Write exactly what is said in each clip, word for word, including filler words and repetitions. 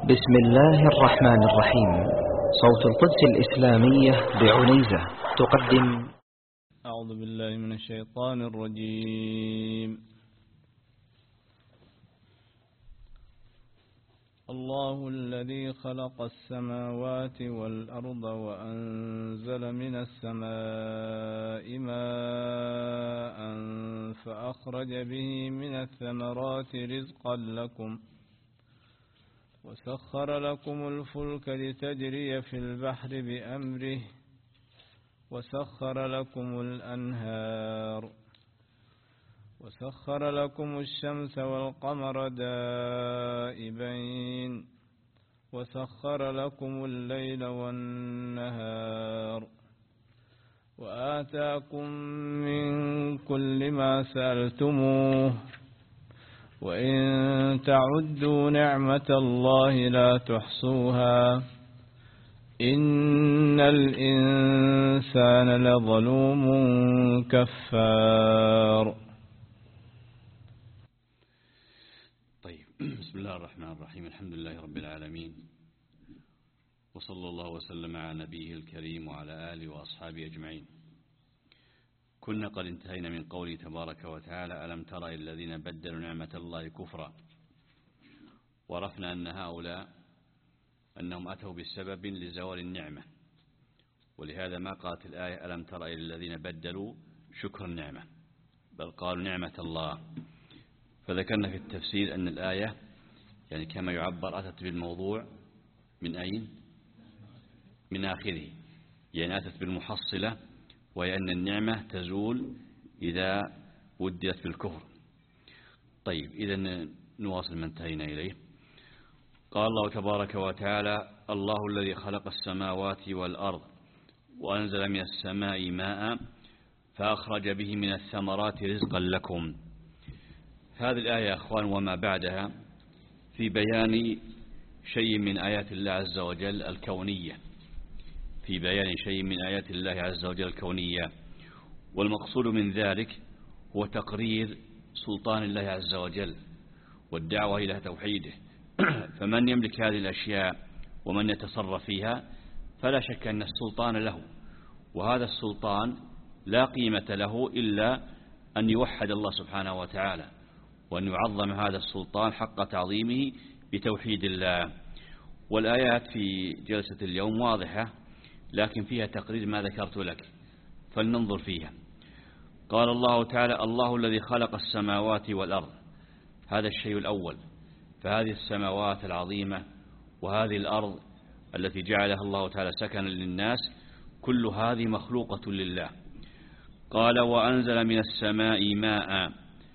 بسم الله الرحمن الرحيم. صوت القدس الإسلامية بعنيزة تقدم. أعوذ بالله من الشيطان الرجيم. الله الذي خلق السماوات والأرض وأنزل من السماء ماء فأخرج به من الثمرات رزقا لكم وسخر لكم الفلك لتجري في البحر بأمره وسخر لكم الأنهار وسخر لكم الشمس والقمر دائبين وسخر لكم الليل والنهار وآتاكم من كل ما سألتموه وإن تعدوا نعمة الله لا تحصوها إن الإنسان لظلوم كفار. طيب، بسم الله الرحمن الرحيم. الحمد لله رب العالمين، وصلى الله وسلم على نبيه الكريم وعلى آله وأصحابه أجمعين. كنا قد انتهينا من قوله تبارك وتعالى: ألم تر إلى الذين بدلوا نعمة الله كفرا. وعرفنا أن هؤلاء أنهم أتوا بسبب لزوال النعمة، ولهذا ما قالت الآية ألم تر إلى الذين بدلوا شكر النعمة، بل قالوا نعمة الله. فذكرنا في التفسير أن الآية يعني كما يعبر أتت بالموضوع من أين؟ من آخره، يعني أتت بالمحصلة، وهي أن النعمة تزول إذا ودت بالكفر. طيب، إذا نواصل ما انتهينا إليه. قال الله تبارك وتعالى: الله الذي خلق السماوات والأرض وأنزل من السماء ماء فأخرج به من الثمرات رزقا لكم. هذه الآية يا أخوان وما بعدها في بيان شيء من آيات الله عز وجل الكونية، في بيان شيء من آيات الله عز وجل الكونية، والمقصود من ذلك هو تقرير سلطان الله عز وجل والدعوة إلى توحيده. فمن يملك هذه الأشياء ومن يتصرف فيها فلا شك أن السلطان له، وهذا السلطان لا قيمة له إلا أن يوحد الله سبحانه وتعالى، وأن يعظم هذا السلطان حق تعظيمه بتوحيد الله. والآيات في جلسة اليوم واضحة، لكن فيها تقرير ما ذكرت لك، فلننظر فيها. قال الله تعالى: الله الذي خلق السماوات والأرض. هذا الشيء الأول. فهذه السماوات العظيمة وهذه الأرض التي جعلها الله تعالى سكنا للناس، كل هذه مخلوقة لله. قال: وأنزل من السماء ماء،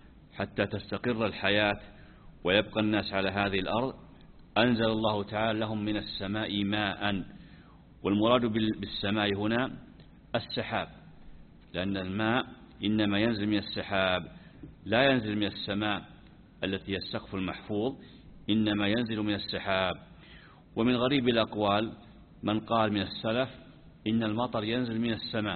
حتى تستقر الحياة ويبقى الناس على هذه الأرض أنزل الله تعالى لهم من السماء ماء. والمراد بالسماء هنا السحاب، لأن الماء إنما ينزل من السحاب، لا ينزل من السماء التي هي السقف المحفوظ، إنما ينزل من السحاب. ومن غريب الأقوال من قال من السلف إن المطر ينزل من السماء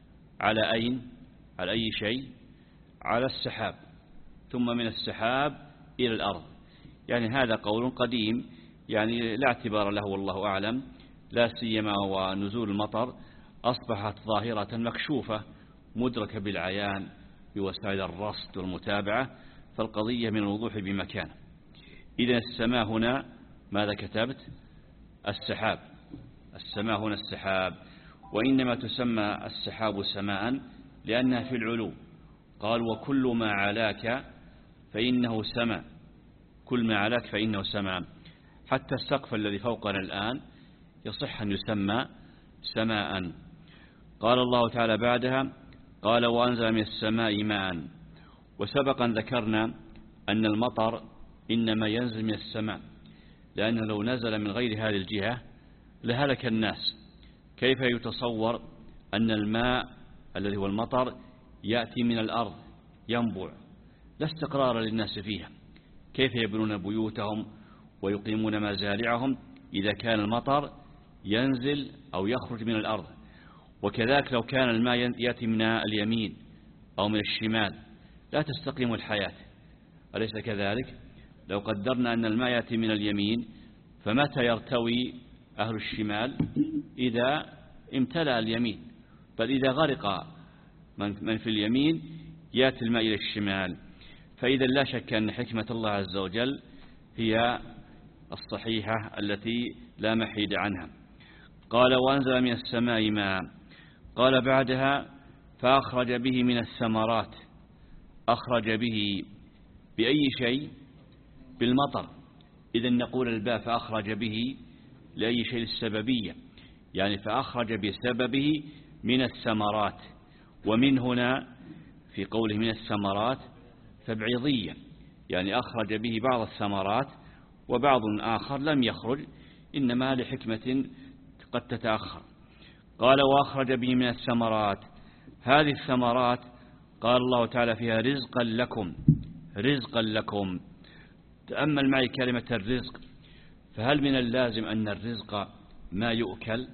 على أين؟ على أي شيء؟ على السحاب، ثم من السحاب إلى الأرض. يعني هذا قول قديم، يعني لا اعتبار له والله أعلم، لا سيما ونزول المطر أصبحت ظاهرة مكشوفة مدركة بالعيان بوسائل الرصد والمتابعة، فالقضية من الوضوح بمكان. إذا السماء هنا ماذا كتبت؟ السحاب. السماء هنا السحاب، وإنما تسمى السحاب سماء لأنها في العلو. قال: وكل ما علاك فإنه سماء، كل ما علاك فإنه سماء. حتى السقف الذي فوقنا الآن يصح أن يسمى سماء. قال الله تعالى بعدها: قال: وأنزل من السماء ماء. وسبقا ذكرنا أن المطر إنما ينزل من السماء، لأنه لو نزل من غير هذه الجهة لهلك الناس. كيف يتصور أن الماء الذي هو المطر يأتي من الأرض ينبع؟ لا استقرار للناس فيها. كيف يبنون بيوتهم ويقيمون مزارعهم إذا كان المطر ينزل أو يخرج من الأرض؟ وكذلك لو كان الماء يأتي من اليمين أو من الشمال لا تستقيم الحياة، أليس كذلك؟ لو قدرنا أن الماء يأتي من اليمين فمتى يرتوي أهل الشمال؟ إذا امتلأ اليمين، بل إذا غرق من في اليمين يأتي الماء إلى الشمال. فإذا لا شك أن حكمة الله عز وجل هي الصحيحة التي لا محيد عنها. قال وأنزل من السماء ماء. قال بعدها فأخرج به من الثمرات. أخرج به بأي شيء؟ بالمطر. إذن نقول الباء فأخرج به لأي شيء السببية، يعني فأخرج بسببه من الثمرات. ومن هنا في قوله من الثمرات تبعيضية، يعني أخرج به بعض الثمرات وبعض آخر لم يخرج، إنما لحكمة قد تتأخر. قال وأخرج به من الثمرات. هذه الثمرات قال الله تعالى فيها رزقا لكم. رزقا لكم. تأمل معي كلمة الرزق. فهل من اللازم أن الرزق ما يؤكل؟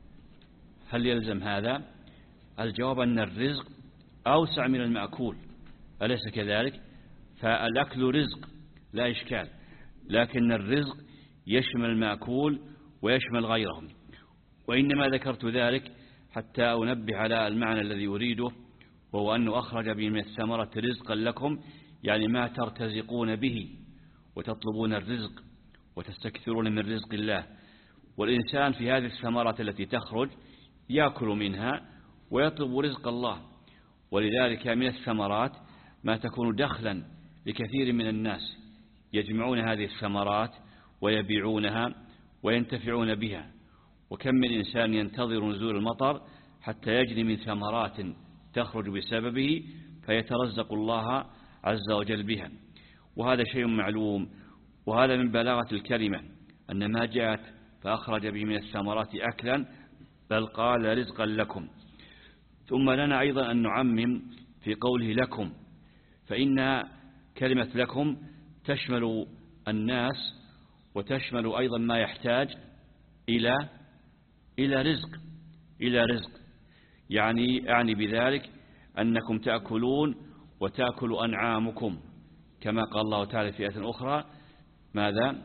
هل يلزم هذا؟ الجواب أن الرزق أوسع من المأكول، أليس كذلك؟ فالأكل رزق لا إشكال، لكن الرزق يشمل المأكول ويشمل غيره. وإنما ذكرت ذلك حتى أنبه على المعنى الذي أريده، وهو أنه أخرج به من الثمرة رزقا لكم، يعني ما ترتزقون به وتطلبون الرزق وتستكثرون من رزق الله. والإنسان في هذه الثمرات التي تخرج يأكل منها ويطلب رزق الله. ولذلك من الثمرات ما تكون دخلا لكثير من الناس، يجمعون هذه الثمرات ويبيعونها وينتفعون بها. وكم من إنسان ينتظر نزول المطر حتى يجني من ثمرات تخرج بسببه فيترزق الله عز وجل بها. وهذا شيء معلوم، وهذا من بلاغة الكلمة أن ما جاءت فأخرج به من الثمرات أكلا، بل قال رزقا لكم. ثم لنا أيضا أن نعمم في قوله لكم، فإن كلمة لكم تشمل الناس وتشمل أيضا ما يحتاج إلى إلى رزق إلى رزق يعني أعني بذلك أنكم تأكلون وتأكل أنعامكم، كما قال الله تعالى في آية أخرى ماذا؟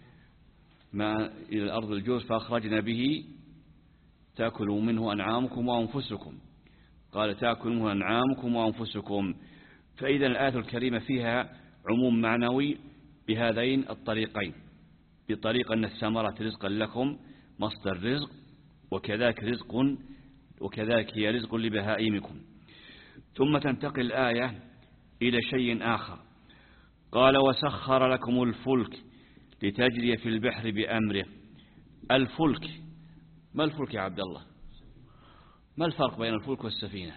ما إلى الأرض الجوز فأخرجنا به تأكلوا منه أنعامكم وأنفسكم. قال تأكلوا منه أنعامكم وأنفسكم. فإذا الآية الكريمة فيها عموم معنوي بهذين الطريقين، بطريق أن الثمرة رزقا لكم مصدر رزق، وكذلك رزق وكذلك هي رزق لبهائمكم. ثم تنتقل الآية إلى شيء آخر. قال وسخر لكم الفلك لتجري في البحر بأمره. الفلك، ما الفلك يا عبد الله؟ ما الفرق بين الفلك والسفينة؟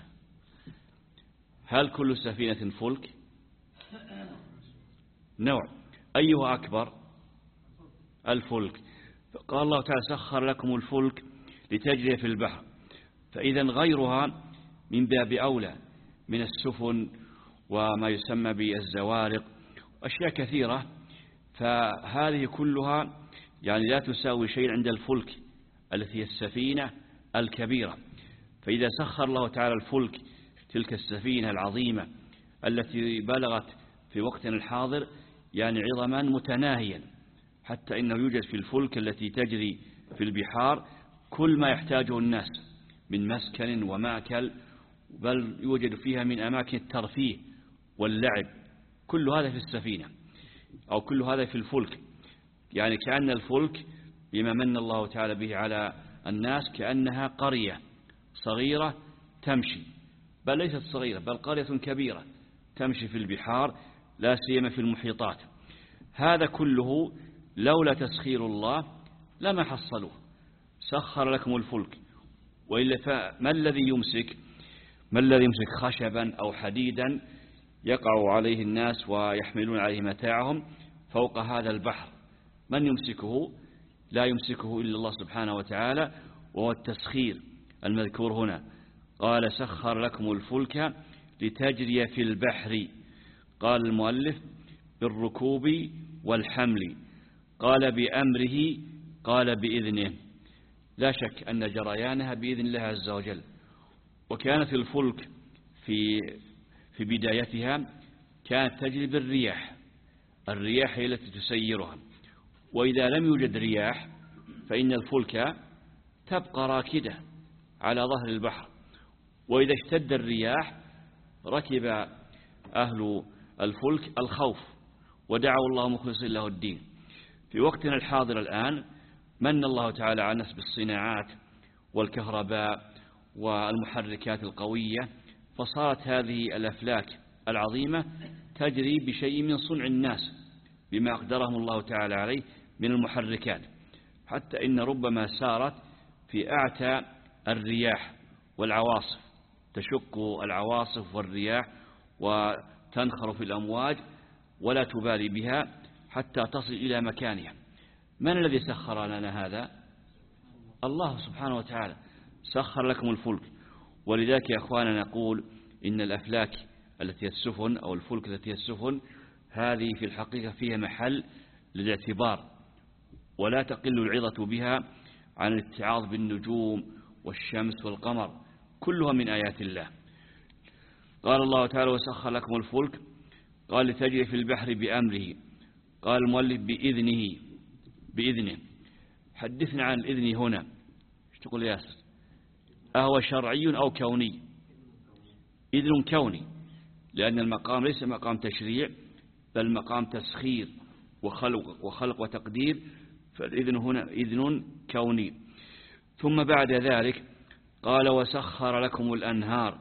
هل كل سفينة فلك؟ نوع. أيها أكبر؟ الفلك. قال الله تعالى سخر لكم الفلك لتجري في البحر، فإذا غيرها من باب أولى من السفن وما يسمى بالزوارق أشياء كثيرة، فهذه كلها يعني لا تساوي شيء عند الفلك التي هي السفينة الكبيرة. فإذا سخر الله تعالى الفلك تلك السفينة العظيمة التي بلغت في وقتنا الحاضر يعني عظما متناهيا، حتى إنه يوجد في الفلك التي تجري في البحار كل ما يحتاجه الناس من مسكن ومأكل، بل يوجد فيها من أماكن الترفيه واللعب، كل هذا في السفينة أو كل هذا في الفلك. يعني كأن الفلك بما من الله تعالى به على الناس كأنها قرية صغيرة تمشي، بل ليست صغيرة بل قرية كبيرة تمشي في البحار، لا سيما في المحيطات. هذا كله لولا تسخير الله لما حصلوه. سخر لكم الفلك، وإلا فما الذي يمسك ما الذي يمسك خشبا أو حديدا يقع عليه الناس ويحملون عليه متاعهم فوق هذا البحر؟ من يمسكه؟ لا يمسكه إلا الله سبحانه وتعالى، وهو التسخير المذكور هنا. قال سخر لكم الفلك لتجري في البحر. قال المؤلف بالركوب والحمل. قال بأمره، قال بإذنه. لا شك أن جريانها بإذن الله عز وجل. وكانت الفلك في في بدايتها كانت تجري بالرياح، الرياح هي التي تسيرها، وإذا لم يوجد رياح فإن الفلك تبقى راكدة على ظهر البحر، وإذا اشتد الرياح ركب أهل الفلك الخوف ودعوا الله مخلصين له الدين. في وقتنا الحاضر الآن من الله تعالى على الناس بالصناعات والكهرباء والمحركات القوية، فصارت هذه الأفلاك العظيمة تجري بشيء من صنع الناس بما أقدرهم الله تعالى عليه من المحركات، حتى إن ربما سارت في أعتى الرياح والعواصف، تشق العواصف والرياح وتنخر في الأمواج ولا تبالي بها حتى تصل إلى مكانها. من الذي سخر لنا هذا؟ الله سبحانه وتعالى سخر لكم الفلك. ولذلك يا أخوانا نقول إن الأفلاك التي هي السفن أو الفلك التي هي السفن هذه في الحقيقة فيها محل للاعتبار، ولا تقل العظة بها عن الاتعاظ بالنجوم والشمس والقمر، كلها من آيات الله. قال الله تعالى وسخر لكم الفلك، قال لتجري في البحر بأمره، قال المؤلف بإذنه بإذنه. حدثنا عن الإذن هنا، ايش تقول ياسر؟ أهو شرعي أو كوني؟ إذن كوني، لأن المقام ليس مقام تشريع بل مقام تسخير وخلق وخلق وتقدير، فالإذن هنا إذن كوني. ثم بعد ذلك قال وسخر لكم الأنهار،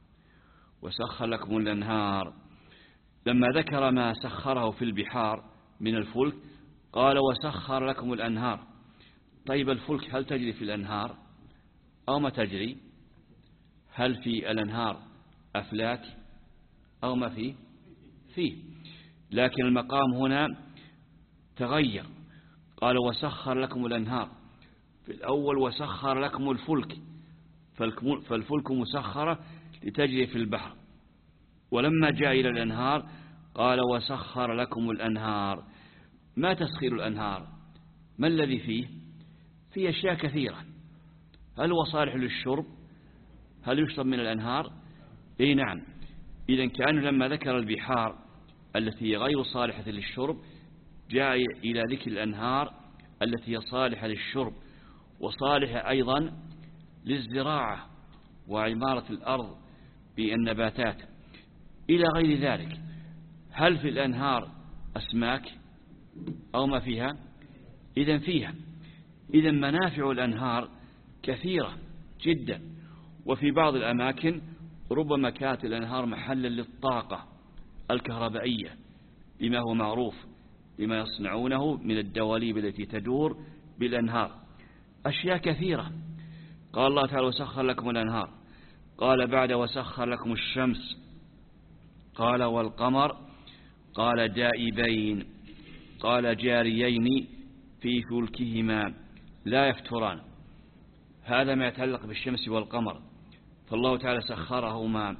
وسخر لكم الأنهار. لما ذكر ما سخره في البحار من الفلك قال وسخر لكم الأنهار. طيب الفلك هل تجري في الأنهار أو ما تجري؟ هل في الأنهار أفلاك أو ما فيه؟ فيه، لكن المقام هنا تغير. قال وسخر لكم الأنهار، في الأول وسخر لكم الفلك، فالفلك مسخرة لتجري في البحر، ولما جاء إلى الأنهار قال وسخر لكم الأنهار. ما تسخير الأنهار؟ ما الذي فيه؟ فيه أشياء كثيرة. هل هو صالح للشرب؟ هل يشرب من الأنهار؟ إيه نعم. إذن كأنه لما ذكر البحار التي غير صالحة للشرب جاء إلى ذكر الأنهار التي هي صالحة للشرب وصالحة أيضا للزراعة وعمارة الأرض بالنباتات إلى غير ذلك. هل في الأنهار أسماك أو ما فيها؟ إذن فيها. إذن منافع الأنهار كثيرة جدا، وفي بعض الأماكن ربما كانت الأنهار محلا للطاقة الكهربائية بما هو معروف بما يصنعونه من الدواليب التي تدور بالأنهار، أشياء كثيرة. قال الله تعالى وسخر لكم الأنهار. قال بعد وسخر لكم الشمس، قال والقمر، قال دائبين، قال جاريين في فلكهما لا يفتران. هذا ما يتعلق بالشمس والقمر، فالله تعالى سخرهما.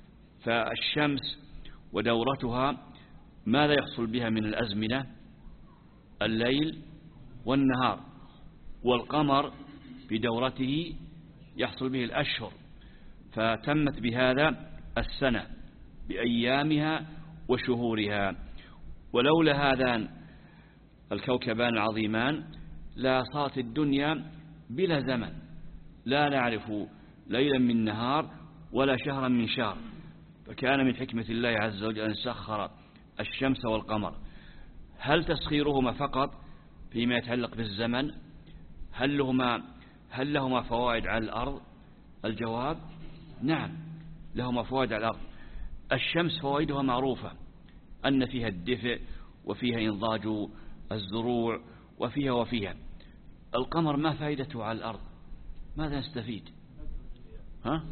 فالشمس ودورتها ماذا يحصل بها من الأزمنة؟ الليل والنهار. والقمر بدورته يحصل به الأشهر، فتمت بهذا السنة بأيامها وشهورها. ولولا هذان الكوكبان العظيمان لا صارت الدنيا بلا زمن، لا نعرف ليلا من نهار ولا شهرا من شهر. فكان من حكمة الله عز وجل أن سخر الشمس والقمر. هل تسخيرهما فقط فيما يتعلق بالزمن؟ هل لهما, هل لهما فوائد على الأرض؟ الجواب نعم، لهما فوائد على الأرض. الشمس فوائدها معروفة، أن فيها الدفء وفيها إنضاج الزروع وفيها وفيها. القمر ما فائدته على الأرض؟ ماذا نستفيد؟ ها؟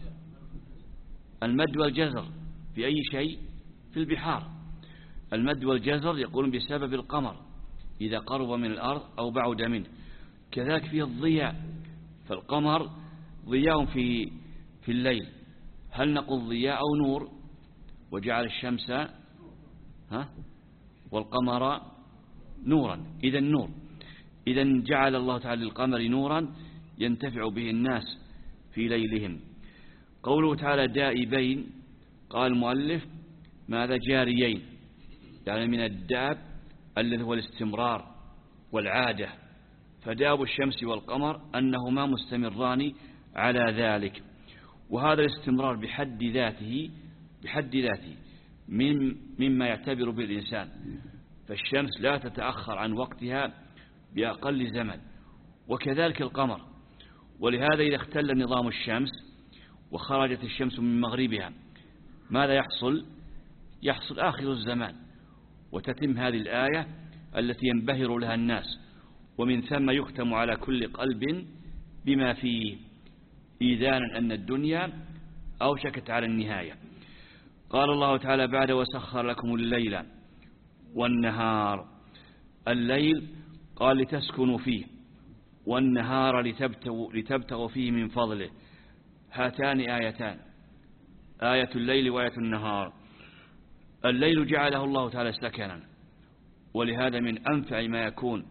المد والجزر في أي شيء؟ في البحار. المد والجزر يقولون بسبب القمر إذا قرب من الأرض أو بعد منه. كذلك فيه الضياء، فالقمر ضياء في في الليل. هل نقول ضياء أو نور؟ وجعل الشمس ها والقمر نورا، إذا النور. إذا جعل الله تعالى للقمر نورا ينتفع به الناس في ليلهم. قوله تعالى دائبين، قال المؤلف ماذا؟ جاريين، يعني من الداب الذي هو الاستمرار والعادة، فداب الشمس والقمر أنهما مستمران على ذلك. وهذا الاستمرار بحد ذاته بحد ذاته من مما يعتبر به الإنسان، فالشمس لا تتأخر عن وقتها بأقل زمن، وكذلك القمر. ولهذا إذا اختل نظام الشمس وخرجت الشمس من مغربها ماذا يحصل؟ يحصل آخر الزمان، وتتم هذه الآية التي ينبهر لها الناس، ومن ثم يختم على كل قلب بما فيه، إيذانا أن الدنيا أوشكت على النهاية. قال الله تعالى بعد: وسخر لكم الليل والنهار. الليل قال لتسكنوا فيه، والنهار لتبتغوا, لتبتغوا فيه من فضله. هاتان آيتان، آية الليل وآية النهار. الليل جعله الله تعالى سكنا، ولهذا من أنفع ما يكون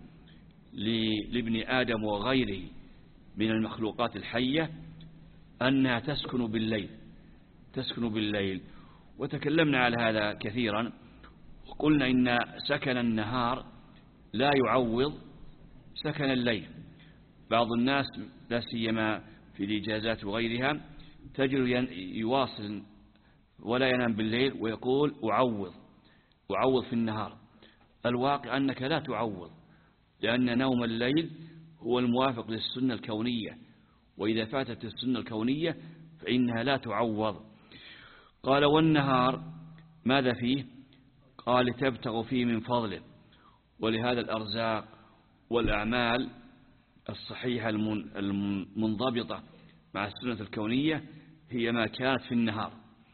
لابن آدم وغيره من المخلوقات الحية أنها تسكن بالليل تسكن بالليل وتكلمنا على هذا كثيرا، وقلنا إن سكن النهار لا يعوض سكن الليل. بعض الناس لا سيما في الإجازات وغيرها تجد يواصل ولا ينام بالليل ويقول أعوض أعوض في النهار. الواقع أنك لا تعوض، لأن نوم الليل هو الموافق للسنة الكونية، وإذا فاتت السنة الكونية فإنها لا تعوض. قال: والنهار ماذا فيه؟ قال: تبتغوا فيه من فضله. ولهذا الأرزاق والأعمال الصحيحة المنضبطة مع السنة الكونية هي ما كانت في النهار.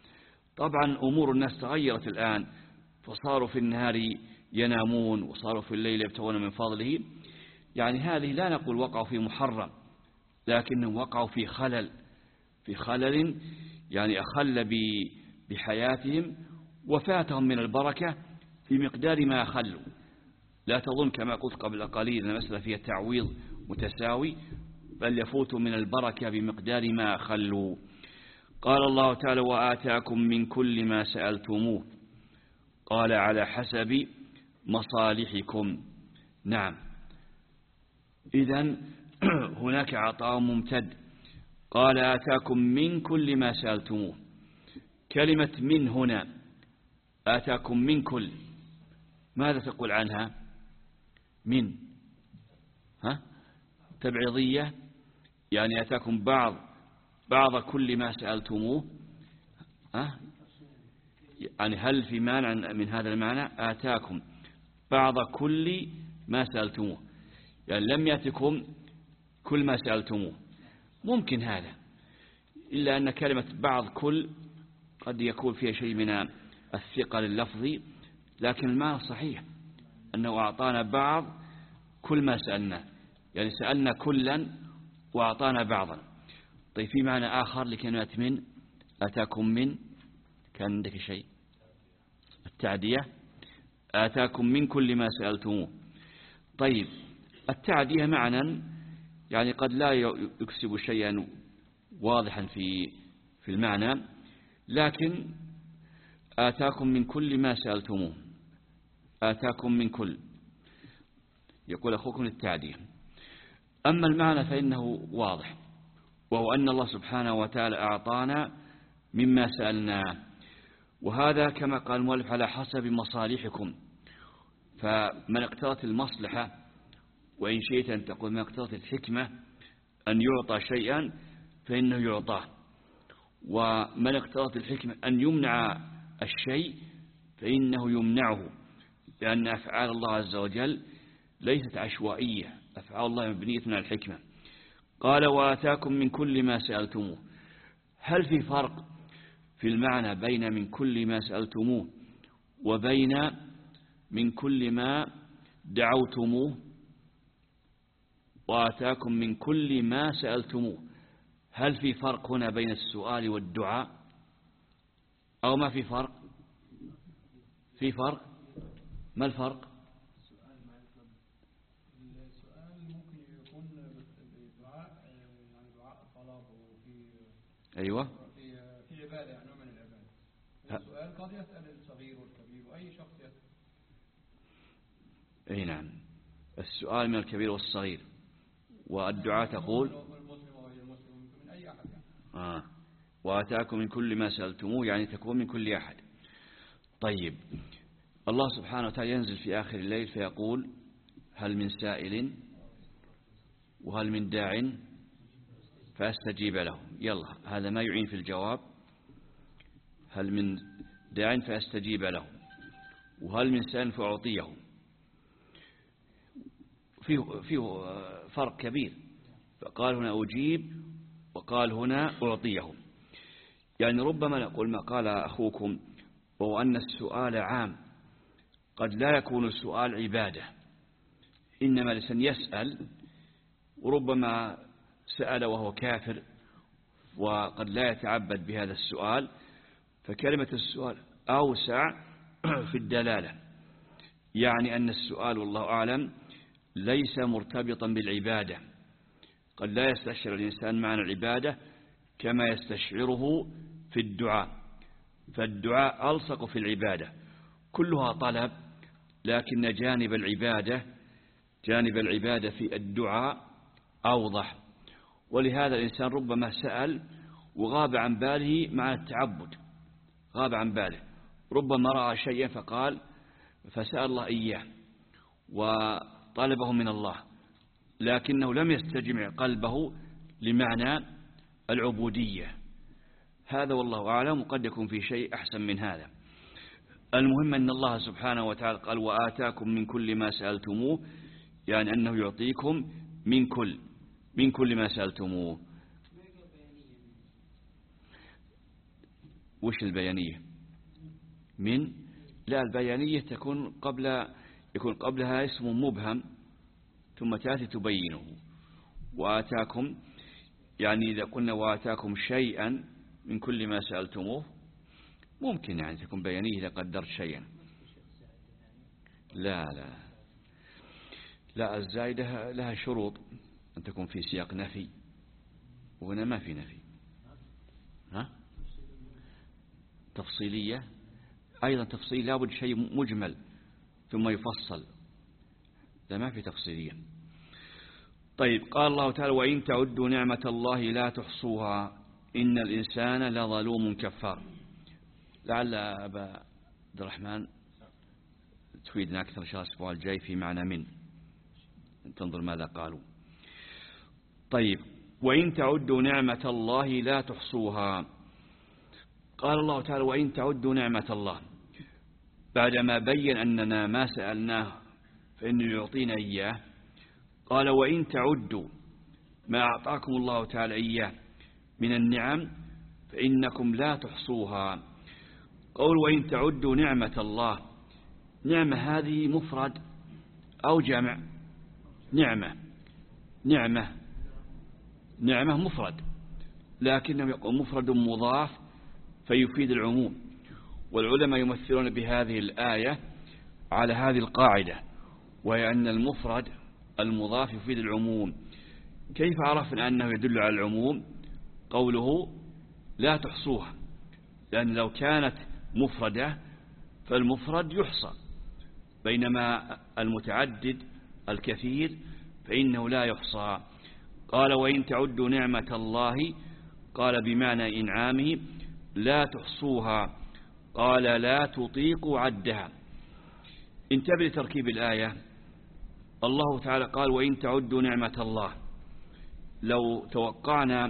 طبعا أمور الناس تغيرت الآن، فصاروا في النهار ينامون وصاروا في الليل يبتغون من فضله. يعني هذه لا نقول وقعوا في محرم، لكنهم وقعوا في خلل في خلل يعني أخل بحياتهم وفاتهم من البركة في مقدار ما أخلوا. لا تظن كما قلت قبل قليل أن المسألة فيها تعويض متساوي، بل يفوت من البركة بمقدار ما أخلوا. قال الله تعالى: وآتاكم من كل ما سألتموه. قال: على حسب مصالحكم. نعم، إذن هناك عطاء ممتد. قال: آتاكم من كل ما سألتموه. كلمة من هنا، آتاكم من كل، ماذا تقول عنها؟ من ها تبعيضية، يعني آتاكم بعض بعض كل ما سألتموه. ها يعني هل في مانع من هذا المعنى؟ آتاكم بعض كل ما سألتموه، يعني لم يأتكم كل ما سألتموه. ممكن هذا، إلا أن كلمة بعض كل قد يكون فيها شيء من الثقل اللفظي، لكن المعنى صحيح أنه أعطانا بعض كل ما سألنا، يعني سألنا كلا وأعطانا بعضا. طيب في معنى آخر لكلمة من، آتاكم من، كان عندك شيء؟ التعدية، آتاكم من كل ما سألتموه. طيب التعدية معنى يعني قد لا يكسب شيئا واضحا في في المعنى، لكن آتاكم من كل ما سألتموه، آتاكم من كل، يقول أخوكم التعدية. أما المعنى فإنه واضح، وهو أن الله سبحانه وتعالى أعطانا مما سألناه، وهذا كما قال المؤلف على حسب مصالحكم. فمن اقتضت المصلحة، وإن شئت أن تقول من اقتضت الحكمة أن يعطى شيئا فإنه يعطاه، ومن اقتضت الحكمة أن يمنع الشيء فإنه يمنعه، لأن أفعال الله عز وجل ليست عشوائية، أفعال الله مبنية من الحكمة. قال: وآتاكم من كل ما سألتموه. هل في فرق في المعنى بين من كل ما سألتموه وبين من كل ما دعوتموه؟ وآتاكم من كل ما سألتموه، هل في فرق هنا بين السؤال والدعاء أو ما في فرق؟ في فرق. ما الفرق؟ السؤال ممكن يكون بالدعاء، يعني دعاء طلب، وفي أيوة في في عبادة، يعني نوع من العبادة. السؤال قد يسأل الصغير والكبير وأي شخص يسأل. أي نعم. السؤال من الكبير والصغير، والدعاء تقول آه وآتاكم من كل ما سألتموه، يعني تكون من كل أحد. طيب الله سبحانه وتعالى ينزل في آخر الليل فيقول هل من سائل وهل من داع فأستجيب له. يلا هذا ما يعين في الجواب. هل من داع فأستجيب له، وهل من سائل فأعطيه. فيه, فيه فرق كبير، فقال هنا أجيب وقال هنا أعطيه. يعني ربما نقول ما قال أخوكم، وهو أن السؤال عام، قد لا يكون السؤال عبادة، إنما الإنسان يسأل، وربما سأل وهو كافر وقد لا يتعبد بهذا السؤال، فكلمة السؤال أوسع في الدلالة، يعني أن السؤال والله أعلم ليس مرتبطا بالعبادة. قد لا يستشعر الإنسان معنى العبادة كما يستشعره في الدعاء، فالدعاء ألصق في العبادة، كلها طلب، لكن جانب العبادة جانب العبادة في الدعاء أوضح. ولهذا الإنسان ربما سأل وغاب عن باله معنى التعبد، غاب عن باله، ربما رأى شيئا فقال فسأل الله إياه وطلبه من الله، لكنه لم يستجمع قلبه لمعنى العبودية. هذا والله أعلم، وقد يكون في شيء أحسن من هذا. المهم أن الله سبحانه وتعالى قال وآتاكم من كل ما سألتموه، يعني أنه يعطيكم من كل من كل ما سألتموه. وش البيانية؟ من لا البيانية تكون قبل يكون قبلها اسم مبهم ثم تأتي تبينه. وآتاكم يعني إذا قلنا وآتاكم شيئا من كل ما سألتموه ممكن يعني تكون بيانية إذا قدرت شيئا. لا لا لا الزائدة لها شروط، أن تكون في سياق نفي، وهنا ما في نفي. ها؟ تفصيلية أيضا، تفصيل لابد شيء مجمل ثم يفصل، لا ما في تفصيلية. طيب قال الله تعالى وإن تعدوا نعمة الله لا تحصوها إن الإنسان لظلوم كفار. لعل أبا عبد الرحمن تفيدنا أكثر إن شاء الله الأسبوع الجاي في معنى من، تنظر ماذا قالوا. طيب وإن تعدوا نعمة الله لا تحصوها. قال الله تعالى وإن تعدوا نعمة الله، بعدما بين أننا ما سألناه فإنه يعطينا إياه، قال وإن تعدوا ما أعطاكم الله تعالى إياه من النعم فإنكم لا تحصوها. قول وإن تعدوا نعمة الله، نعمة هذه مفرد أو جمع؟ نعمة نعمة نعمة مفرد، لكنه يقول مفرد مضاف فيفيد العموم. والعلماء يمثلون بهذه الآية على هذه القاعدة، وهي أن المفرد المضاف يفيد العموم. كيف عرفنا أنه يدل على العموم؟ قوله لا تحصوها، لأن لو كانت مفردة فالمفرد يحصى، بينما المتعدد الكثير فإنه لا يحصى. قال وإن تعدوا نعمة الله، قال بمعنى إنعامه لا تحصوها، قال لا تطيقوا عدها. انتبه لتركيب الآية. الله تعالى قال وإن تعدوا نعمة الله، لو توقعنا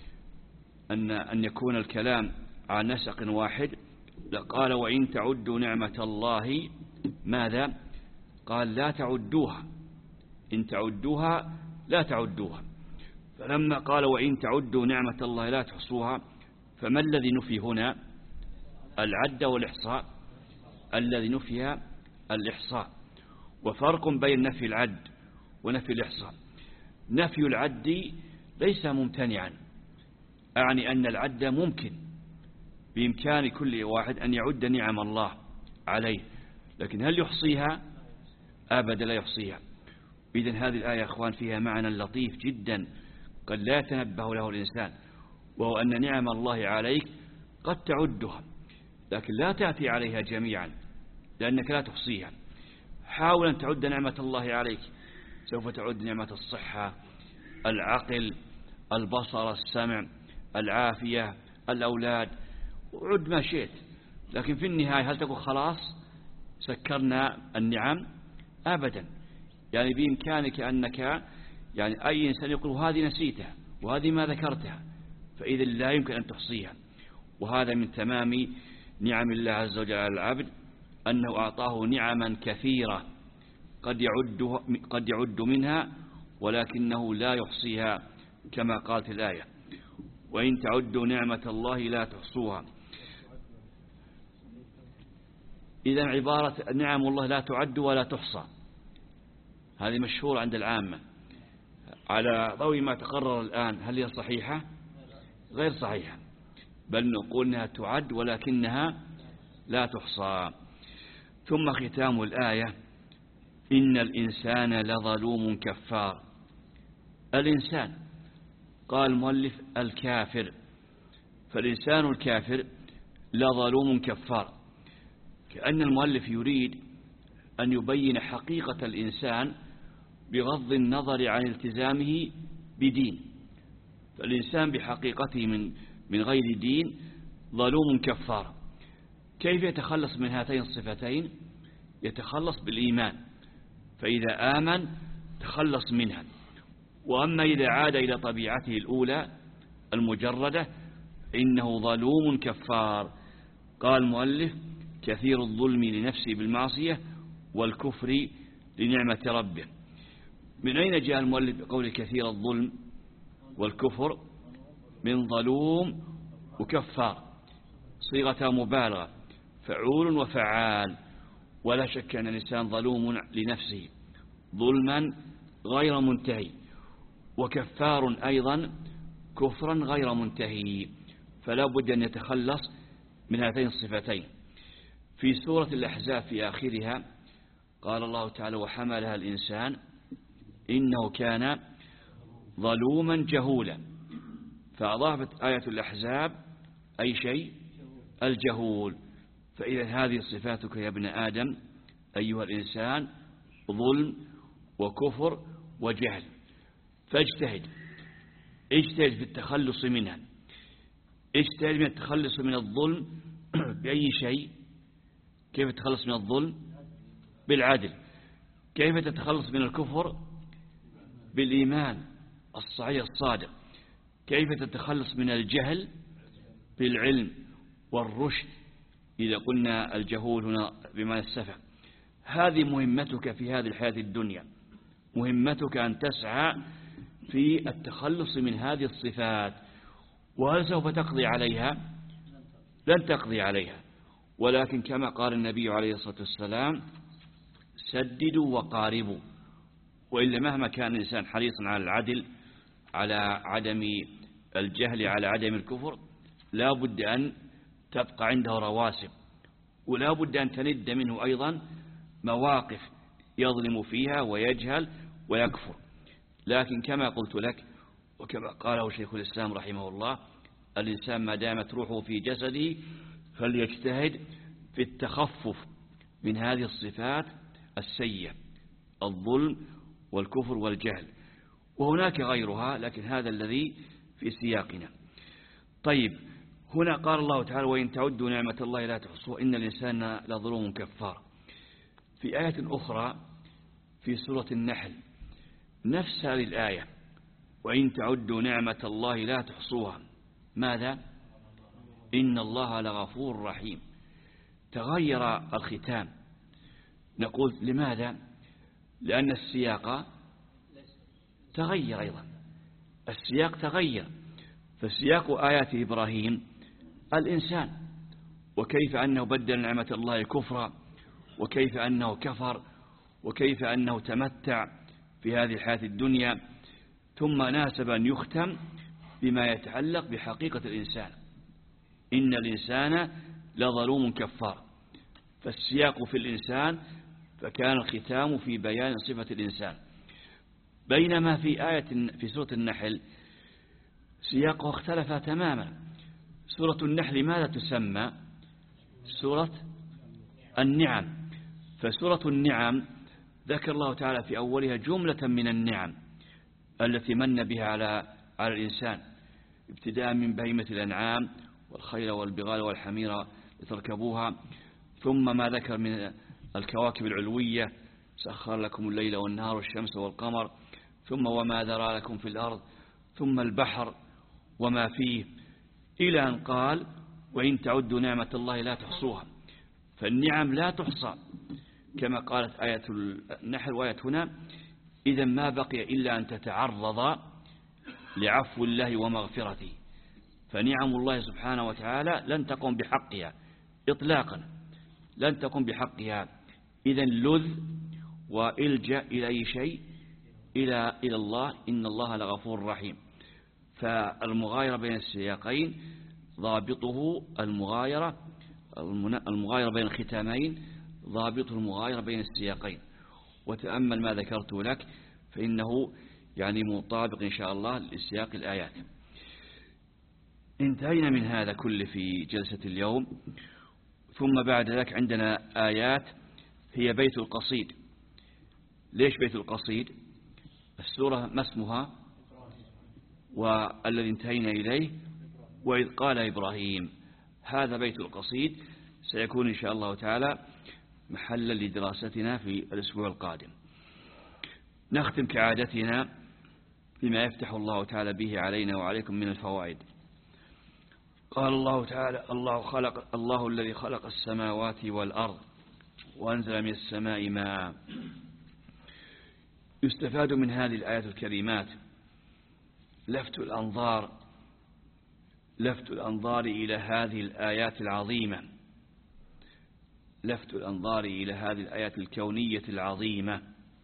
أن أن يكون الكلام على نسق واحد لقال وإن تعدوا نعمة الله ماذا؟ قال لا تعدوها، إن تعدوها لا تعدوها. فلما قال وإن تعدوا نعمة الله لا تحصوها، فما الذي نفي هنا؟ العد والإحصاء. الذي نفي الإحصاء، وفرق بين نفي العد ونفي الإحصاء. نفي العد ليس ممتنعا، أعني أن العد ممكن، بإمكان كل واحد أن يعد نعم الله عليه، لكن هل يحصيها؟ أبدا لا يحصيها. إذن هذه الآية أخوان فيها معنى لطيف جدا قد لا يتنبه له الإنسان، وهو أن نعم الله عليك قد تعدها، لكن لا تأتي عليها جميعا لأنك لا تحصيها. حاول أن تعد نعمة الله عليك سوف تعد نعمة الصحة، العقل، البصر، السمع، العافية، الأولاد، وعد ما شئت. لكن في النهاية هل تقول خلاص سكرنا النعم؟ أبدا. يعني بإمكانك أنك يعني أي إنسان يقول هذه نسيتها وهذه ما ذكرتها، فإذا لا يمكن أن تحصيها. وهذا من تمام نعم الله عز وجل على العبد، أنه أعطاه نعما كثيرة قد يعد, قد يعد منها ولكنه لا يحصيها، كما قالت الآية: وإن تعدوا نعمة الله لا تحصوها. إذا عبارة نعم الله لا تعد ولا تحصى هذه مشهورة عند العامة. على ضوء ما تقرر الآن هل هي صحيحة؟ غير صحيحة، بل نقول أنها تعد ولكنها لا تحصى. ثم ختام الآية: إن الإنسان لظلوم كفار. الإنسان قال المؤلف الكافر، فالإنسان الكافر لظلوم كفار، كأن المؤلف يريد أن يبين حقيقة الإنسان بغض النظر عن التزامه بدين. فالإنسان بحقيقته من من غير دين ظلوم كفار. كيف يتخلص من هاتين الصفتين؟ يتخلص بالإيمان، فإذا آمن تخلص منها. وأما إذا عاد إلى طبيعته الأولى المجردة إنه ظلوم كفار. قال المؤلف: كثير الظلم لنفسه بالمعصية والكفر لنعمة ربه. من أين جاء المؤلف بقول كثير الظلم والكفر؟ من ظلوم وكفار، صيغة مبالغة، فعول وفعال. ولا شك أن الإنسان ظلوم لنفسه ظلما غير منتهي، وكفار أيضا كفرا غير منتهي، فلا بد أن يتخلص من هاتين الصفتين. في سورة الأحزاب في آخرها قال الله تعالى: وحملها الإنسان إنه كان ظلوما جهولا. فأضافت آية الأحزاب أي شيء؟ الجهول. فإذا هذه صفاتك يا ابن آدم أيها الإنسان: ظلم وكفر وجهل. فاجتهد اجتهد في التخلص منها. اجتهد من التخلص من الظلم بأي شيء؟ كيف تتخلص من الظلم؟ بالعدل. كيف تتخلص من الكفر؟ بالإيمان الصحيح الصادق. كيف تتخلص من الجهل؟ بالعلم والرشد، إذا قلنا الجهول هنا بمعنى السفه. هذه مهمتك في هذه الحياة الدنيا، مهمتك أن تسعى في التخلص من هذه الصفات. وهل سوف تقضي عليها؟ لن تقضي عليها، ولكن كما قال النبي عليه الصلاة والسلام: سددوا وقاربوا. وإلا مهما كان الإنسان حريصا على العدل، على عدم الجهل، على عدم الكفر، لا بد أن تبقى عنده رواسب، ولا بد أن تند منه أيضا مواقف يظلم فيها ويجهل ويكفر. لكن كما قلت لك وكما قاله شيخ الإسلام رحمه الله: الإنسان ما دامت روحه في جسده فليجتهد في التخفف من هذه الصفات السيئة: الظلم والكفر والجهل. وهناك غيرها، لكن هذا الذي في سياقنا. طيب، هنا قال الله تعالى: وإن تعدوا نعمة الله لا تحصوها إن الإنسان لظلوم كفار. في آية أخرى في سورة النحل نفس هذه الآية: وإن تعدوا نعمة الله لا تحصوها. ماذا؟ إن الله لغفور رحيم. تغير الختام. نقول لماذا؟ لأن السياق تغير أيضا، السياق تغير. فسياق آيات إبراهيم الإنسان، وكيف أنه بدل نعمة الله كفرا، وكيف أنه كفر، وكيف أنه تمتع في هذه الحياة الدنيا. ثم ناسب أن يختم بما يتعلق بحقيقة الإنسان: إن الإنسان لظلوم كفار. فالسياق في الإنسان، فكان الختام في بيان صفة الإنسان. بينما في آية في سورة النحل سياقه اختلف تماما. سورة النحل ماذا تسمى؟ سورة النعم. فسورة النعم ذكر الله تعالى في أولها جملة من النعم التي من بها على على الإنسان، ابتداء من بهيمة الأنعام والخيل والبغال والحمير لتركبوها، ثم ما ذكر من الكواكب العلوية، سخر لكم الليل والنهار والشمس والقمر، ثم وما ذرى لكم في الأرض، ثم البحر وما فيه، إلى أن قال وإن تعدوا نعمة الله لا تحصوها. فالنعم لا تحصى كما قالت آية النحل وآية هنا، إذا ما بقي إلا أن تتعرض لعفو الله ومغفرته. فنعم الله سبحانه وتعالى لن تقوم بحقها إطلاقا، لن تقوم بحقها. إذا لذ وإلجأ إلى أي شيء إلى إلى الله، إن الله لغفور رحيم. فالمغايرة بين السياقين ضابطه المغايرة المغايرة بين الختامين ضابطه المغايرة بين السياقين. وتأمل ما ذكرت لك فإنه يعني مطابق إن شاء الله لسياق الآيات. انتهينا من هذا كله في جلسة اليوم. ثم بعد ذلك عندنا آيات هي بيت القصيد. ليش بيت القصيد؟ السورة ما اسمها؟ والذي انتهينا إليه وإذ قال إبراهيم. هذا بيت القصيد سيكون إن شاء الله تعالى محلا لدراستنا في الأسبوع القادم. نختم كعادتنا بما يفتح الله تعالى به علينا وعليكم من الفوائد. قال الله تعالى الله خلق الله الذي خلق السماوات والأرض وأنزل من السماء ماء. يستفاد من هذه الآيات الكريمات لفت الأنظار لفت الأنظار إلى هذه الآيات العظيمة لفت الأنظار إلى هذه الآيات الكونية العظيمة.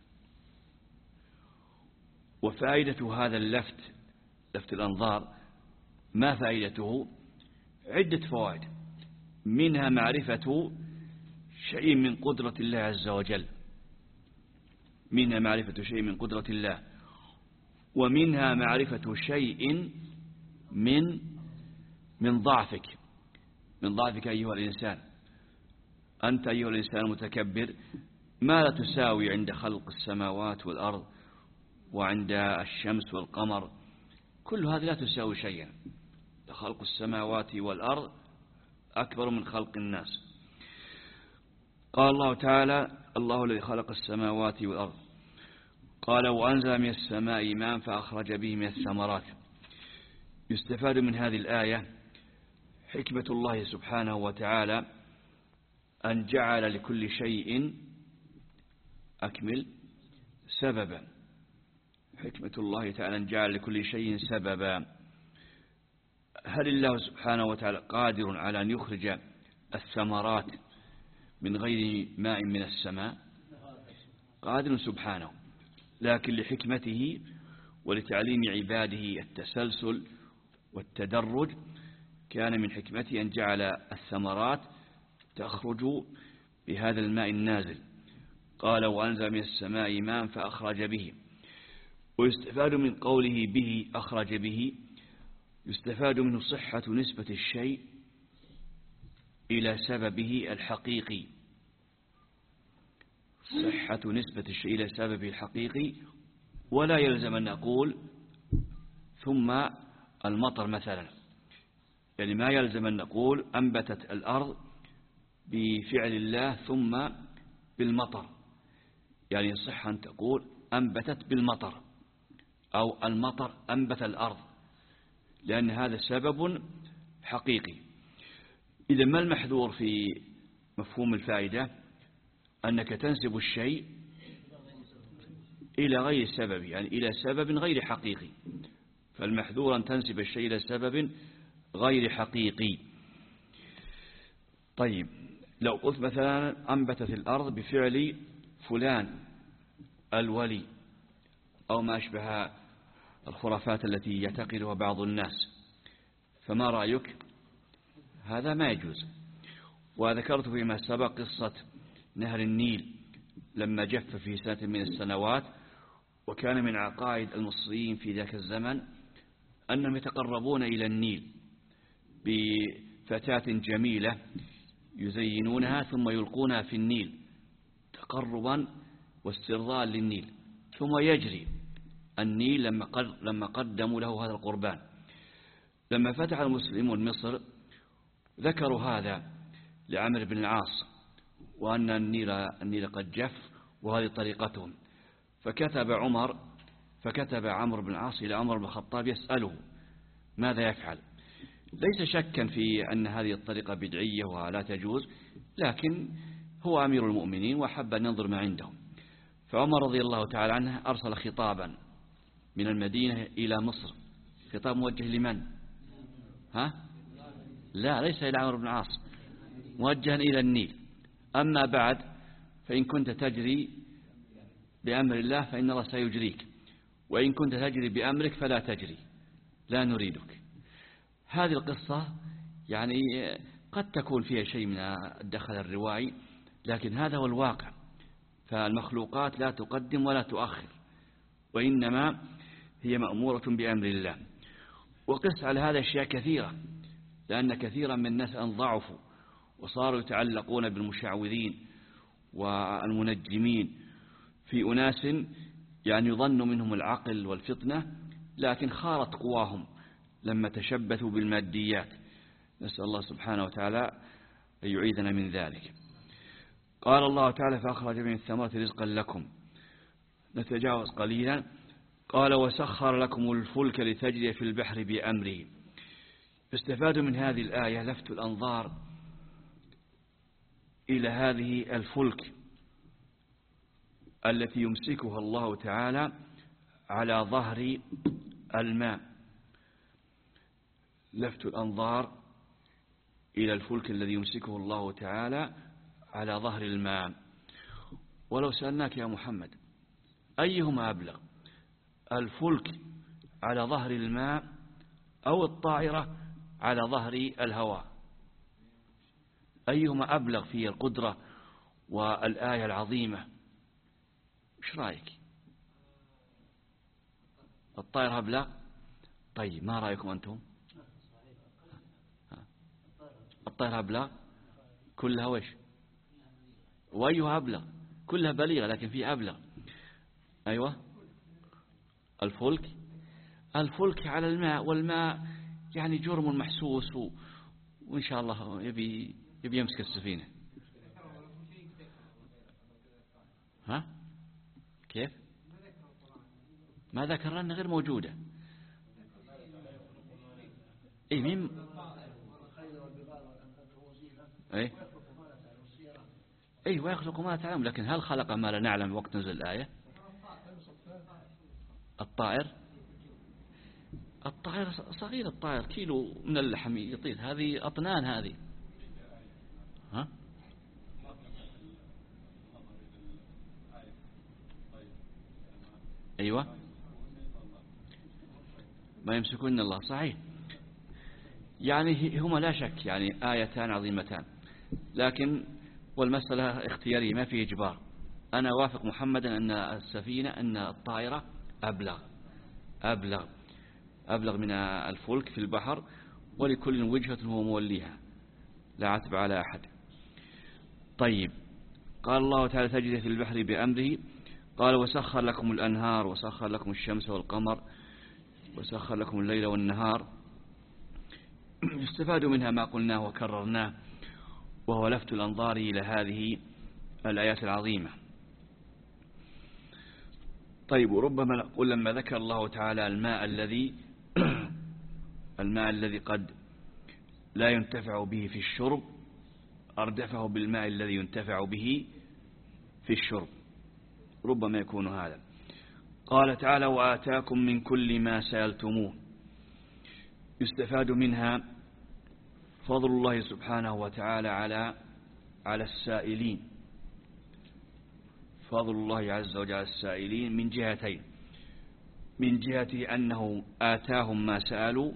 وفائدة هذا اللفت لفت الأنظار ما فائدته؟ عدة فوائد، منها معرفة شيء من قدرة الله عز وجل منها معرفة شيء من قدرة الله ومنها معرفة شيء من من ضعفك من ضعفك أيها الإنسان. أنت أيها الإنسان المتكبر ماذا تساوي عند خلق السماوات والأرض وعند الشمس والقمر؟ كل هذه لا تساوي شيئا. خلق السماوات والأرض أكبر من خلق الناس. قال الله تعالى الله الذي خلق السماوات والأرض. قال وأنزل من السماء ماء فأخرج به من الثمرات. يستفاد من هذه الآية حكمة الله سبحانه وتعالى أن جعل لكل شيء أكمل سببا. حكمة الله تعالى أن جعل لكل شيء سببا. هل الله سبحانه وتعالى قادر على أن يخرج الثمرات من غير ماء من السماء؟ قادر سبحانه، لكن لحكمته ولتعليم عباده التسلسل والتدرج كان من حكمته أن جعل الثمرات تخرج بهذا الماء النازل. قال وأنزل من السماء ماء فأخرج به. ويستفاد من قوله به أخرج به يستفاد منه صحة نسبة الشيء إلى سببه الحقيقي صحة نسبة الشيء إلى سببه الحقيقي. ولا يلزم أن نقول ثم المطر مثلا، يعني ما يلزم أن نقول أنبتت الأرض بفعل الله ثم بالمطر، يعني صح أن تقول أنبتت بالمطر أو المطر أنبت الأرض، لأن هذا سبب حقيقي. إذا ما المحذور في مفهوم الفائدة؟ أنك تنسب الشيء إلى غير سبب، يعني إلى سبب غير حقيقي. فالمحذور أن تنسب الشيء إلى سبب غير حقيقي. طيب لو قلت مثلا أنبتت الأرض بفعل فلان الولي أو ما أشبه الخرافات التي يعتقدها بعض الناس، فما رأيك؟ هذا ما يجوز. وذكرت فيما سبق قصة نهر النيل لما جف في سنة من السنوات، وكان من عقائد المصريين في ذاك الزمن أنهم يتقربون إلى النيل بفتاة جميلة يزينونها ثم يلقونها في النيل تقربا واسترضاء للنيل، ثم يجري النيل لما لما قدموا له هذا القربان. لما فتح المسلمون مصر ذكروا هذا لعمرو بن العاص، وأن النيل النيل قد جف وهذه طريقتهم، فكتب عمر فكتب عمرو بن العاص إلى عمر بن الخطاب يسأله ماذا يفعل، ليس شكا في أن هذه الطريقة بدعية ولا تجوز، لكن هو أمير المؤمنين وحب أن ينظر ما عندهم. فعمر رضي الله تعالى عنه أرسل خطابا من المدينة إلى مصر، خطاب موجه لمن؟ ها؟ لا، ليس إلى عمرو بن العاص، موجها إلى النيل. أما بعد فإن كنت تجري بأمر الله فإن الله سيجريك، وإن كنت تجري بأمرك فلا تجري، لا نريدك. هذه القصة يعني قد تكون فيها شيء من الدخل الروائي، لكن هذا هو الواقع. فالمخلوقات لا تقدم ولا تؤخر، وإنما هي مأمورة بأمر الله. وقس على هذا أشياء كثيرة، لأن كثيرا من الناس أن ضعفوا وصاروا يتعلقون بالمشعوذين والمنجمين في أناس يعني يظن منهم العقل والفطنة، لكن خارت قواهم لما تشبثوا بالماديات. نسأل الله سبحانه وتعالى أن يعيذنا من ذلك. قال الله تعالى فأخرج من الثمرات رزقا لكم. نتجاوز قليلا. قال وسخر لكم الفلك لتجري في البحر بأمره. استفادوا من هذه الآية لفت الأنظار إلى هذه الفلك التي يمسكها الله تعالى على ظهر الماء. لفت الأنظار إلى الفلك الذي يمسكه الله تعالى على ظهر الماء. ولو سألناك يا محمد أيهما أبلغ، الفلك على ظهر الماء أو الطائرة على ظهر الهواء؟ أيهما أبلغ في القدرة والآية العظيمة؟ إيش رأيك؟ الطائرة أبلغ؟ طيب ما رأيكم أنتم؟ الطائرة أبلغ كلها وش؟ وأيها أبلغ؟ كلها بليغة لكن في أبلغ. أيوة الفلك الفلك على الماء، والماء يعني جرم محسوس، و... وإن شاء الله يبي يبي يمسك السفينة. ها كيف؟ ما ذكر لنا غير موجودة. إيه مين؟ إيه إيه ويخلق ما لا تعلم، لكن هل خلق ما لا نعلم وقت نزل الآية؟ الطائر الطائر صغير، الطائر كيلو من اللحم يطير، هذه أطنان هذه. ها أيوة ما يمسكون الله صحيح. يعني هما لا شك يعني آيتان عظيمتان، لكن والمسألة اختيارية ما في إجبار. أنا وافق محمدا أن السفينة أن الطائرة أبلغ أبلغ أبلغ من الفلك في البحر، ولكل وجهة هو موليها، لا عتب على أحد. طيب قال الله تعالى تجري في البحر بأمره. قال وسخر لكم الأنهار وسخر لكم الشمس والقمر وسخر لكم الليل والنهار. استفادوا منها ما قلناه وكررناه، وهو لفت الأنظار إلى هذه الآيات العظيمة. طيب وربما نقول لما ذكر الله تعالى الماء الذي الماء الذي قد لا ينتفع به في الشرب، أردفه بالماء الذي ينتفع به في الشرب، ربما يكون هذا. قال تعالى وآتاكم من كل ما سألتموه. يستفاد منها فضل الله سبحانه وتعالى على على السائلين، فضل الله عز وجل على السائلين من جهتين: من جهة أنه آتاهم ما سألوا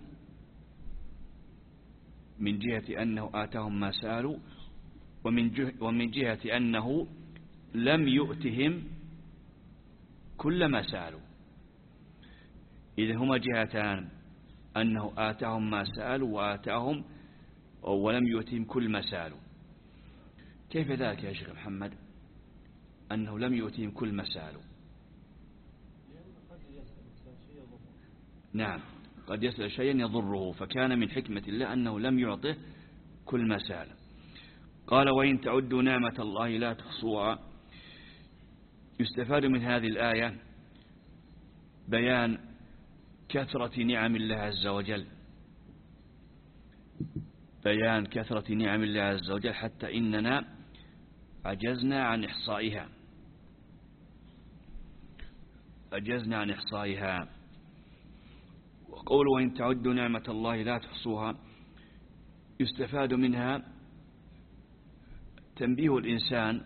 من جهة أنه آتاهم ما سألوا ومن جهة, ومن جهة أنه لم يؤتهم كل ما سألوا. إذا هما جهتان، أنه آتاهم ما سألوا وآتاهم ولم يؤتهم كل ما سألوا. كيف ذلك يا شيخ محمد؟ أنه لم يؤتيهم كل ما سألوا. نعم، قد يسأل شيئا يضره، فكان من حكمة الله أنه لم يعطه كل ما سأل. قال وإن تعدوا نعمة الله لا تحصوها. يستفاد من هذه الآية بيان كثرة نعم الله عز وجل، بيان كثرة نعم الله عز وجل حتى إننا عجزنا عن إحصائها، عجزنا عن إحصائها. وقول وإن تعدوا نعمة الله لا تحصوها يستفاد منها تنبيه الإنسان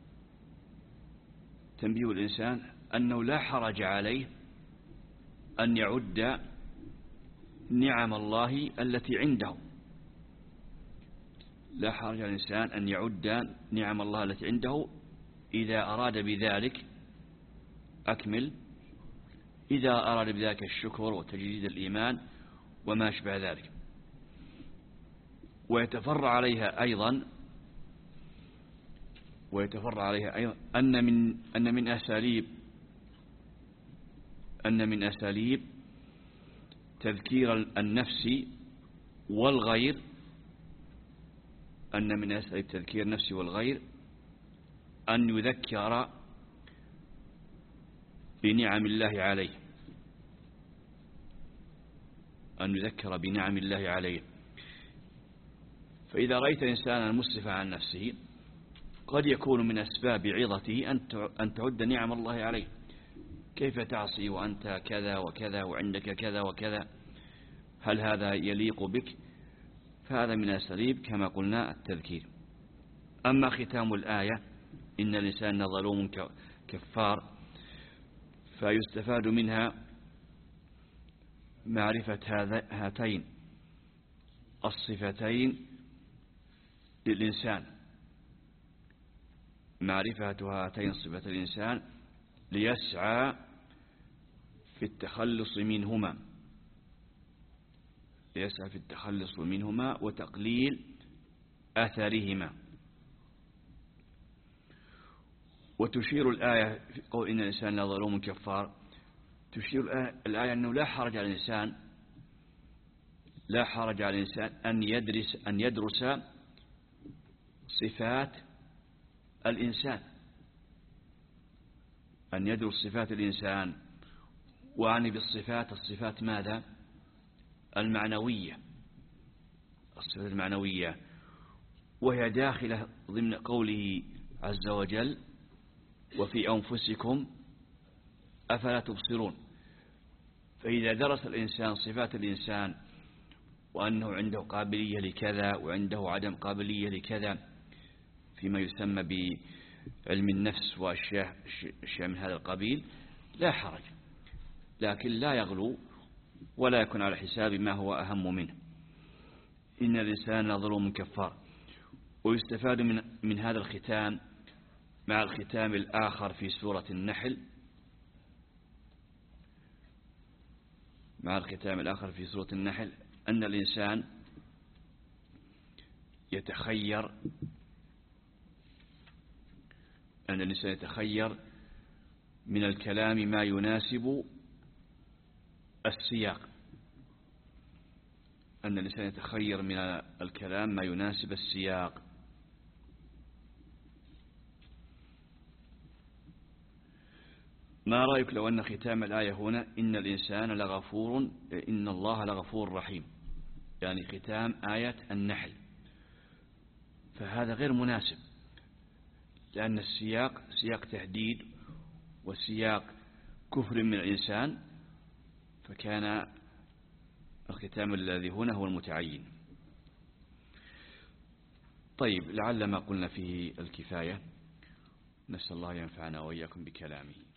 تنبيه الإنسان أنه لا حرج عليه أن يعد نعم الله التي عنده، لا حرج على الإنسان أن يعد نعم الله التي عنده إذا أراد بذلك أكمل إذا أراد بذلك الشكر وتجديد الإيمان وما أشبه ذلك. ويتفرع عليها أيضا ويتفرع عليها أيضا أن من أن من أساليب أن من أساليب تذكير النفس والغير أن من أساليب تذكير النفس والغير أن يذكر بنعم الله عليه أن يذكر بنعم الله عليه. فإذا رأيت إنسانا مسرفا عن نفسه قد يكون من أسباب عظته أن تعد نعم الله عليه، كيف تعصي وأنت كذا وكذا وعندك كذا وكذا، هل هذا يليق بك؟ فهذا من أساليب كما قلنا التذكير. أما ختام الآية إن الإنسان ظلوم كفار فيستفاد منها معرفة هاتين الصفتين للإنسان، معرفة هاتين صفات الإنسان ليسعى في التخلص منهما ليسعى في التخلص منهما وتقليل أثرهما. وتشير الآية في قول إن الإنسان لظلوم كفار، تشير الآية أنه لا حرج على الإنسان لا حرج على الإنسان أن يدرس أن يدرس صفات الإنسان أن يدرس صفات الإنسان. وعني بالصفات الصفات ماذا؟ المعنوية، الصفات المعنوية، وهي داخلة ضمن قوله عز وجل وفي أنفسكم أفلا تبصرون. فإذا درس الإنسان صفات الإنسان وأنه عنده قابلية لكذا وعنده عدم قابلية لكذا فيما يسمى بعلم النفس وأشياء من هذا القبيل لا حرج، لكن لا يغلو ولا يكون على حساب ما هو أهم منه. إن الإنسان لظلوم كفار. ويستفاد من, من هذا الختام مع الختام الآخر في سورة النحل مع الختام الآخر في سورة النحل أن الإنسان يتخير أن الإنسان يتخير من الكلام ما يناسب السياق أن الإنسان يتخير من الكلام ما يناسب السياق. ما رأيك لو أن ختام الآية هنا إن الإنسان لغفور إن الله لغفور رحيم، يعني ختام آية النحل، فهذا غير مناسب لأن السياق سياق تهديد وسياق كفر من الإنسان، فكان الختام الذي هنا هو المتعين. طيب، لعل ما قلنا فيه الكفاية، نسأل الله ينفعنا وإياكم بكلامه.